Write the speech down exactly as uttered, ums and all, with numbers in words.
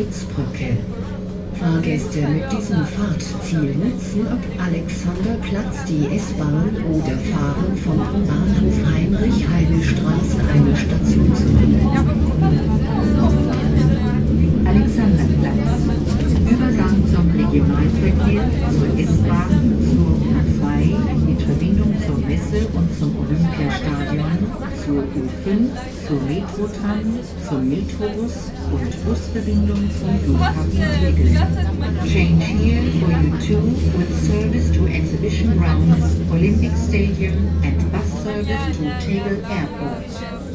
Witzbrücke. Fahrgäste mit diesem Fahrtziel nutzen ab Alexanderplatz die S-Bahn oder fahren vom Bahnhof Heinrich-Heine-Straße eine Station zurück. Alexanderplatz. Übergang zum Regionalverkehr, zur S-Bahn, zur U zwei, mit Verbindung zur Messe und zum Olympiastadion, zur U fünf, zur Metrotram, zum Metrobus und Busverbindung zum Flughafen Tegel. Change here for U two with service to Exhibition Grounds, Olympic Stadium and bus service to Tegel Airport.